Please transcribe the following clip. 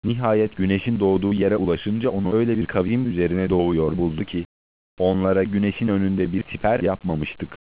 Nihayet güneşin doğduğu yere ulaşınca onu öyle bir kavim üzerine doğuyor buldu ki, onlara güneşin önünde bir siper yapmamıştık.